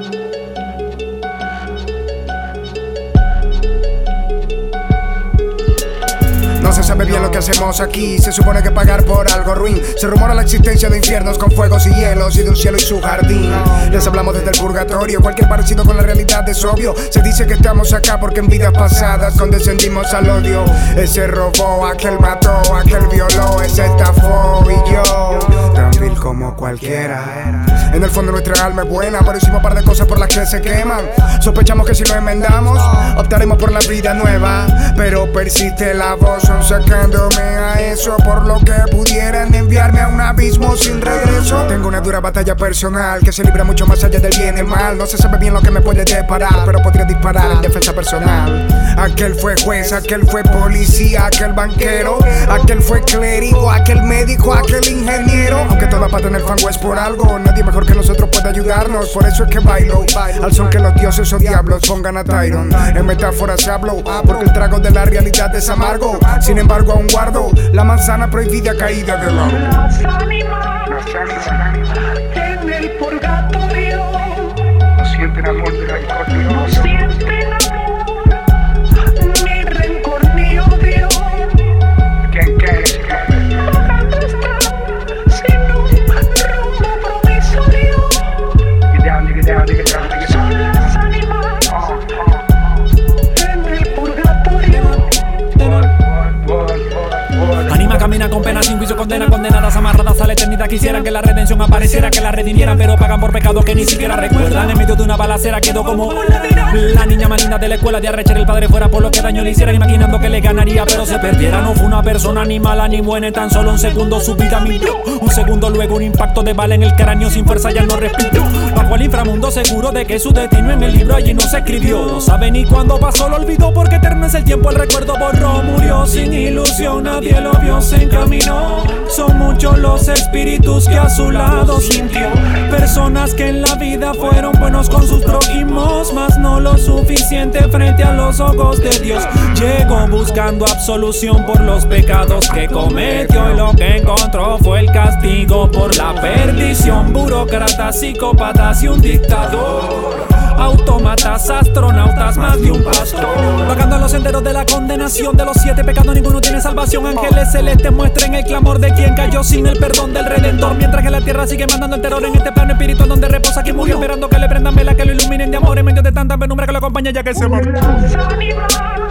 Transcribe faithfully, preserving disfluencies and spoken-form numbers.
No se sabe bien lo que hacemos aquí. Se supone que pagar por algo ruin. Se rumora la existencia de infiernos con fuegos y hielos y de un cielo y su jardín. Les hablamos desde el purgatorio. Cualquier parecido con la realidad es obvio. Se dice que estamos acá porque en vidas pasadas condescendimos al odio. Ese robó, aquel mató, aquel violó, ese estafó y yo tan vil como cualquiera. En el fondo nuestra alma es buena, pero hicimos un par de cosas por las que se queman. Sospechamos que si lo enmendamos optaremos por la vida nueva, pero persiste la voz sacándome a eso, por lo que pudieran enviarme a un abismo sin regreso. Tengo una dura batalla personal que se libra mucho más allá del bien y el mal. No se sabe bien lo que me puede deparar, pero podría disparar en defensa personal. Aquel fue juez, aquel fue policía, aquel banquero, aquel fue clérigo, aquel médico, aquel ingeniero. Aunque toda pata en el fango es por algo, nadie mejor que nosotros puede ayudarnos. Por eso es que bailo al son que los dioses o diablos pongan a Tyron. En metáforas hablo, porque el trago de la realidad es amargo. Sin embargo aún guardo la manzana prohibida caída del árbol. Las ánimas, las ánimas en el purgatorio no sienten amor ni rencor ni no odio. sienten amor, ni rencor ni odio. ¿Quién qué? Vagando están sin un rumbo provisorio. Get down, get down, get down, get down. Son las ánimas Oh, oh. en el purgatorio. Anima camina con pena sin juicio, condena, condenadas amarradas a la eternidad. Quisieran que la redención apareciera, que la redimieran, pero pagan por pecados que ni siquiera recuerdan. En medio de una balacera quedó como la niña más linda de la escuela de arrechar el padre fuera por lo que daño le hicieran, imaginando que le ganaría pero se perdiera. No fue una persona ni mala ni buena, en tan solo un segundo su vida mintió. Un segundo luego un impacto de bala en el cráneo, sin fuerza ya no respiró. Bajo el inframundo seguro de que su destino en el libro allí no se escribió. No sabe ni cuándo pasó, lo olvidó porque eterno es el tiempo, el recuerdo borró. Murió sin ilusión, nadie lo vio, se encaminó. Son muchos los espíritus que a su lado sintió. Personas que en la vida fueron buenos con sus prójimos, mas no lo suficiente frente a los ojos de Dios. Llegó buscando absolución por los pecados que cometió, y lo que encontró fue el castigo por la perdición. Burócratas, psicópatas y un dictador, autómatas, astronautas, más de un pastor. Vagando en los senderos de la condenación, de los siete pecados ninguno tiene salvación. Ángeles celestes muestren el clamor de quien cayó sin el perdón del Redentor, mientras que la tierra sigue mandando el terror en este plano espiritual donde reposa quien murió, esperando que le prendan vela, que lo iluminen de amor en medio de tanta penumbra que lo acompaña ya que se marchó. Las ánimas